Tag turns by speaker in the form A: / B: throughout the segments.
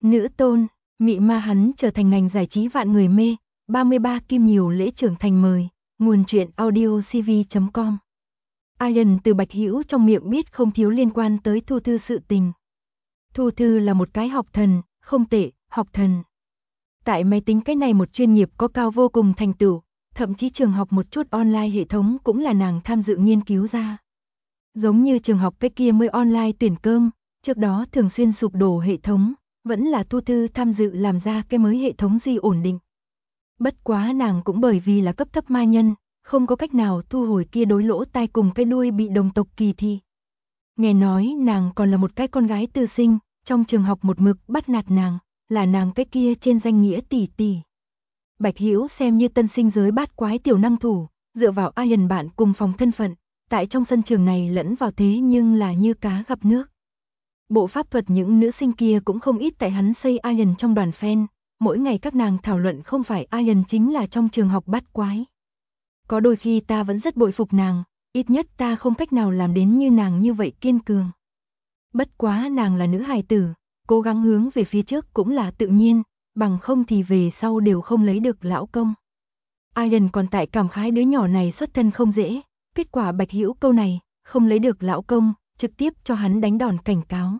A: Nữ tôn, mị ma hắn trở thành ngành giải trí vạn người mê, 33 Kim Nhiều lễ trưởng thành mời, nguồn truyện audiocv.com. Ian từ Bạch Hữu trong miệng biết không thiếu liên quan tới Thu Thư sự tình. Thu Thư là một cái học thần, không tệ, học thần. Tại máy tính cái này một chuyên nghiệp có cao vô cùng thành tựu, thậm chí trường học một chút online hệ thống cũng là nàng tham dự nghiên cứu ra. Giống như trường học cái kia mới online tuyển cơm, trước đó thường xuyên sụp đổ hệ thống, vẫn là Thu Thư tham dự làm ra cái mới hệ thống duy ổn định. Bất quá nàng cũng bởi vì là cấp thấp ma nhân, không có cách nào thu hồi kia đối lỗ tai cùng cái đuôi bị đồng tộc kỳ thị. Nghe nói nàng còn là một cái con gái tư sinh, trong trường học một mực bắt nạt nàng, là nàng cái kia trên danh nghĩa tỷ tỷ. Bạch Hữu xem như tân sinh giới bát quái tiểu năng thủ, dựa vào Ian bạn cùng phòng thân phận, tại trong sân trường này lẫn vào thế nhưng là như cá gặp nước. Bộ pháp thuật những nữ sinh kia cũng không ít tại hắn xây Ian trong đoàn fan, mỗi ngày các nàng thảo luận không phải Ian chính là trong trường học bát quái. Có đôi khi ta vẫn rất bội phục nàng, ít nhất ta không cách nào làm đến như nàng như vậy kiên cường. Bất quá nàng là nữ hài tử, cố gắng hướng về phía trước cũng là tự nhiên, bằng không thì về sau đều không lấy được lão công. Ian còn tại cảm khái đứa nhỏ này xuất thân không dễ, kết quả Bạch Hữu câu này, không lấy được lão công, trực tiếp cho hắn đánh đòn cảnh cáo.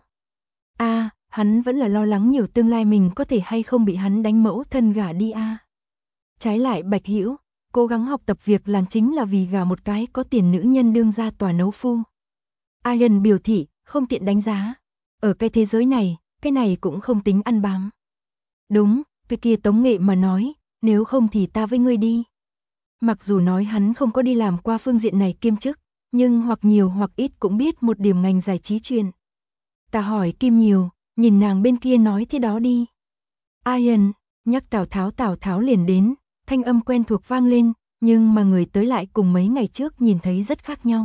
A: Hắn vẫn là lo lắng nhiều tương lai mình có thể hay không bị hắn đánh mẫu thân gả đi Trái lại Bạch Hữu, cố gắng học tập việc làm chính là vì gả một cái có tiền nữ nhân đương ra tòa nấu phu. Ian biểu thị, không tiện đánh giá. Ở cái thế giới này, cái này cũng không tính ăn bám. Đúng, cái kia Tống Nghệ mà nói, nếu không thì ta với ngươi đi. Mặc dù nói hắn không có đi làm qua phương diện này kiêm chức, nhưng hoặc nhiều hoặc ít cũng biết một điểm ngành giải trí truyền. Ta hỏi Kim Nhiều, nhìn nàng bên kia nói thế đó đi. Ian, nhắc Tào Tháo liền đến, thanh âm quen thuộc vang lên, nhưng mà người tới lại cùng mấy ngày trước nhìn thấy rất khác nhau.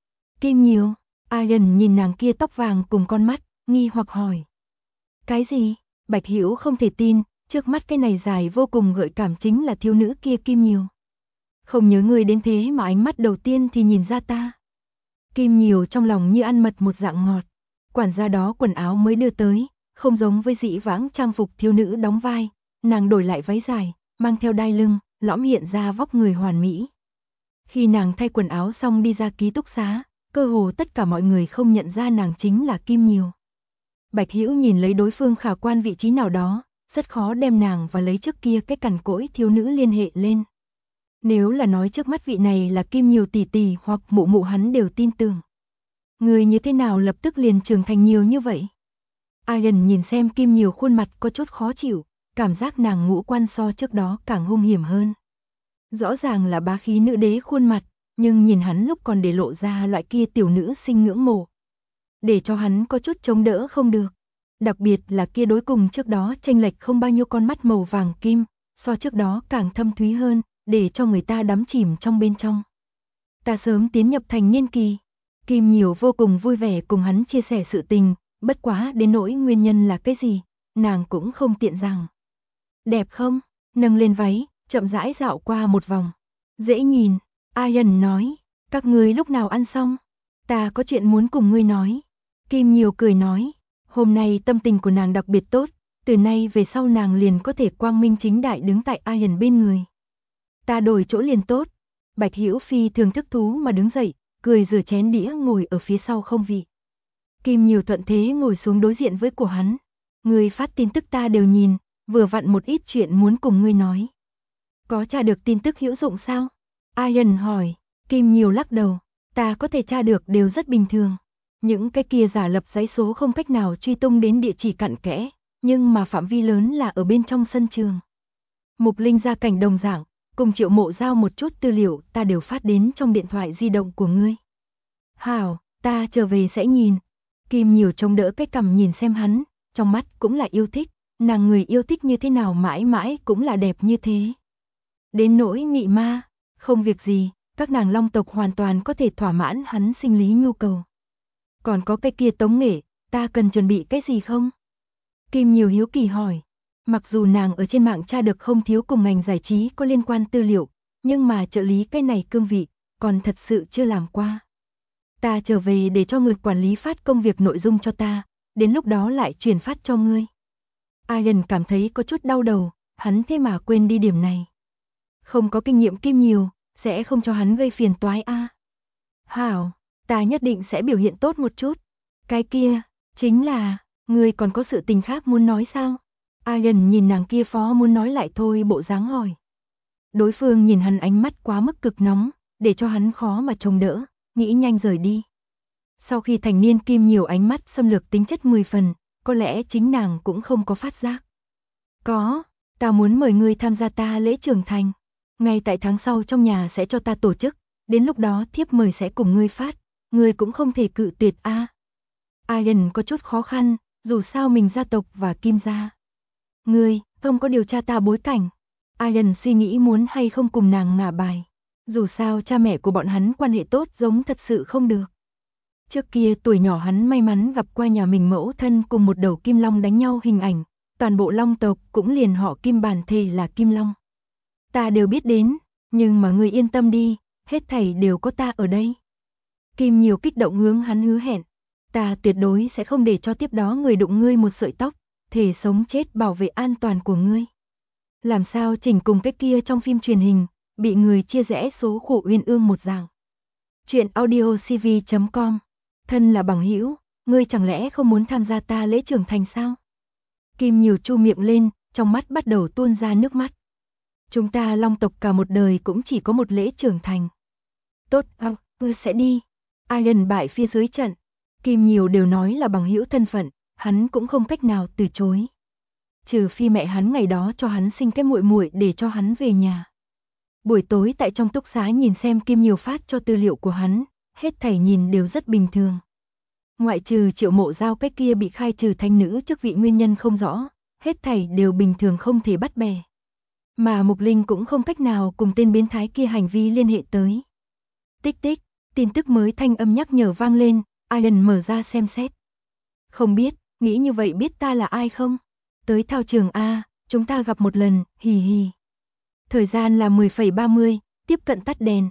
A: Kim Nhiều, Ian nhìn nàng kia tóc vàng cùng con mắt, nghi hoặc hỏi. Cái gì? Bạch Hữu không thể tin, trước mắt cái này dài vô cùng gợi cảm chính là thiếu nữ kia Kim Nhiều. Không nhớ người đến thế mà ánh mắt đầu tiên thì nhìn ra ta. Kim Nhiều trong lòng như ăn mật một dạng ngọt. Quản gia đó quần áo mới đưa tới, không giống với dĩ vãng trang phục thiếu nữ đóng vai, nàng đổi lại váy dài, mang theo đai lưng, lõm hiện ra vóc người hoàn mỹ. Khi nàng thay quần áo xong đi ra ký túc xá, cơ hồ tất cả mọi người không nhận ra nàng chính là Kim Nhiều. Bạch Hữu nhìn lấy đối phương khả quan vị trí nào đó, rất khó đem nàng và lấy trước kia cái cằn cỗi thiếu nữ liên hệ lên. Nếu là nói trước mắt vị này là Kim Nhiều tỷ tỷ hoặc mụ mụ hắn đều tin tưởng. Người như thế nào lập tức liền trưởng thành nhiều như vậy? Ian nhìn xem Kim Nhiều khuôn mặt có chút khó chịu, cảm giác nàng ngũ quan so trước đó càng hung hiểm hơn. Rõ ràng là bá khí nữ đế khuôn mặt, nhưng nhìn hắn lúc còn để lộ ra loại kia tiểu nữ sinh ngưỡng mộ. Để cho hắn có chút chống đỡ không được. Đặc biệt là kia đối cùng trước đó chênh lệch không bao nhiêu con mắt màu vàng kim, so trước đó càng thâm thúy hơn, để cho người ta đắm chìm trong bên trong. Ta sớm tiến nhập thành niên kỳ. Kim Nhiều vô cùng vui vẻ cùng hắn chia sẻ sự tình, bất quá đến nỗi nguyên nhân là cái gì, nàng cũng không tiện rằng. Đẹp không? Nâng lên váy, chậm rãi dạo qua một vòng. Dễ nhìn, Ian nói, các ngươi lúc nào ăn xong? Ta có chuyện muốn cùng ngươi nói. Kim Nhiều cười nói, hôm nay tâm tình của nàng đặc biệt tốt, từ nay về sau nàng liền có thể quang minh chính đại đứng tại Ian bên người. Ta đổi chỗ liền tốt. Bạch Hữu phi thường thức thú mà đứng dậy, cười rửa chén đĩa ngồi ở phía sau không vị. Kim Nhiều thuận thế ngồi xuống đối diện với của hắn. Ngươi phát tin tức ta đều nhìn, vừa vặn một ít chuyện muốn cùng ngươi nói. Có tra được tin tức hữu dụng sao? Ian hỏi. Kim Nhiều lắc đầu, ta có thể tra được đều rất bình thường. Những cái kia giả lập giấy số không cách nào truy tung đến địa chỉ cặn kẽ, nhưng mà phạm vi lớn là ở bên trong sân trường. Mục Linh gia cảnh đồng dạng, cùng Triệu Mộ giao một chút tư liệu ta đều phát đến trong điện thoại di động của ngươi. Hảo, ta trở về sẽ nhìn. Kim Nhiều chống đỡ cái cằm nhìn xem hắn, trong mắt cũng là yêu thích, nàng người yêu thích như thế nào mãi mãi cũng là đẹp như thế. Đến nỗi mị ma, không việc gì, các nàng long tộc hoàn toàn có thể thỏa mãn hắn sinh lý nhu cầu. Còn có cái kia Tống Nghệ, ta cần chuẩn bị cái gì không? Kim Nhiều hiếu kỳ hỏi. Mặc dù nàng ở trên mạng tra được không thiếu cùng ngành giải trí có liên quan tư liệu, nhưng mà trợ lý cái này cương vị, còn thật sự chưa làm qua. Ta trở về để cho người quản lý phát công việc nội dung cho ta, đến lúc đó lại chuyển phát cho ngươi. Ian cảm thấy có chút đau đầu, hắn thế mà quên đi điểm này. Không có kinh nghiệm Kim nhiều, sẽ không cho hắn gây phiền toái a. Hảo, ta nhất định sẽ biểu hiện tốt một chút. Cái kia, chính là, ngươi còn có sự tình khác muốn nói sao? Ian nhìn nàng kia phó muốn nói lại thôi bộ dáng hỏi. Đối phương nhìn hắn ánh mắt quá mức cực nóng, để cho hắn khó mà trông đỡ, nghĩ nhanh rời đi. Sau khi thành niên Kim nhiều ánh mắt xâm lược tính chất 10 phần, có lẽ chính nàng cũng không có phát giác. Có, ta muốn mời ngươi tham gia ta lễ trưởng thành. Ngay tại tháng sau trong nhà sẽ cho ta tổ chức, đến lúc đó thiếp mời sẽ cùng ngươi phát, ngươi cũng không thể cự tuyệt a. Ian có chút khó khăn, dù sao mình gia tộc và Kim gia. Ngươi, không có điều tra ta bối cảnh. Ian suy nghĩ muốn hay không cùng nàng ngả bài. Dù sao cha mẹ của bọn hắn quan hệ tốt giống thật sự không được. Trước kia tuổi nhỏ hắn may mắn gặp qua nhà mình mẫu thân cùng một đầu kim long đánh nhau hình ảnh, toàn bộ long tộc cũng liền họ Kim bản thể là Kim Long. Ta đều biết đến, nhưng mà ngươi yên tâm đi, hết thảy đều có ta ở đây. Kim nhiều kích động hướng hắn hứa hẹn, ta tuyệt đối sẽ không để cho tiếp đó người đụng ngươi một sợi tóc, thể sống chết bảo vệ an toàn của ngươi. Làm sao chỉnh cùng cái kia trong phim truyền hình, bị người chia rẽ số khổ uyên ương một dạng. Chuyện audiocv.com. Thân là bằng hữu, ngươi chẳng lẽ không muốn tham gia ta lễ trưởng thành sao? Kim nhiều chu miệng lên, trong mắt bắt đầu tuôn ra nước mắt. Chúng ta long tộc cả một đời cũng chỉ có một lễ trưởng thành. Tốt, ngươi sẽ đi. Ian bại phía dưới trận. Kim nhiều đều nói là bằng hữu thân phận, hắn cũng không cách nào từ chối. Trừ phi mẹ hắn ngày đó cho hắn sinh cái muội muội để cho hắn về nhà. Buổi tối tại trong túc xá nhìn xem Kim nhiều phát cho tư liệu của hắn, hết thảy nhìn đều rất bình thường. Ngoại trừ Triệu Mộ Giao cái kia bị khai trừ thánh nữ chức vị nguyên nhân không rõ, hết thảy đều bình thường không thể bắt bẻ. Mà Mục Linh cũng không cách nào cùng tên biến thái kia hành vi liên hệ tới. Tích tích, tin tức mới thanh âm nhắc nhở vang lên, Ian mở ra xem xét. Không biết, nghĩ như vậy biết ta là ai không? Tới thao trường A, chúng ta gặp một lần, hì hì. Thời gian là 10:30, tiếp cận tắt đèn.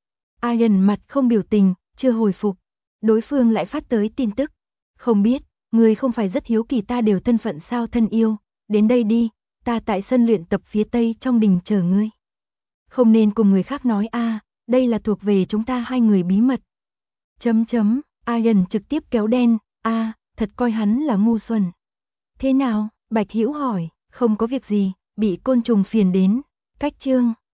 A: Ian mặt không biểu tình, chưa hồi phục. Đối phương lại phát tới tin tức. Không biết, ngươi không phải rất hiếu kỳ ta đều thân phận sao thân yêu, đến đây đi, ta tại sân luyện tập phía tây trong đình chờ ngươi. Không nên cùng người khác nói a, đây là thuộc về chúng ta hai người bí mật. Ian trực tiếp kéo đen, thật coi hắn là ngu xuẩn. Thế nào? Bạch Hữu hỏi, không có việc gì, bị côn trùng phiền đến, cách chương.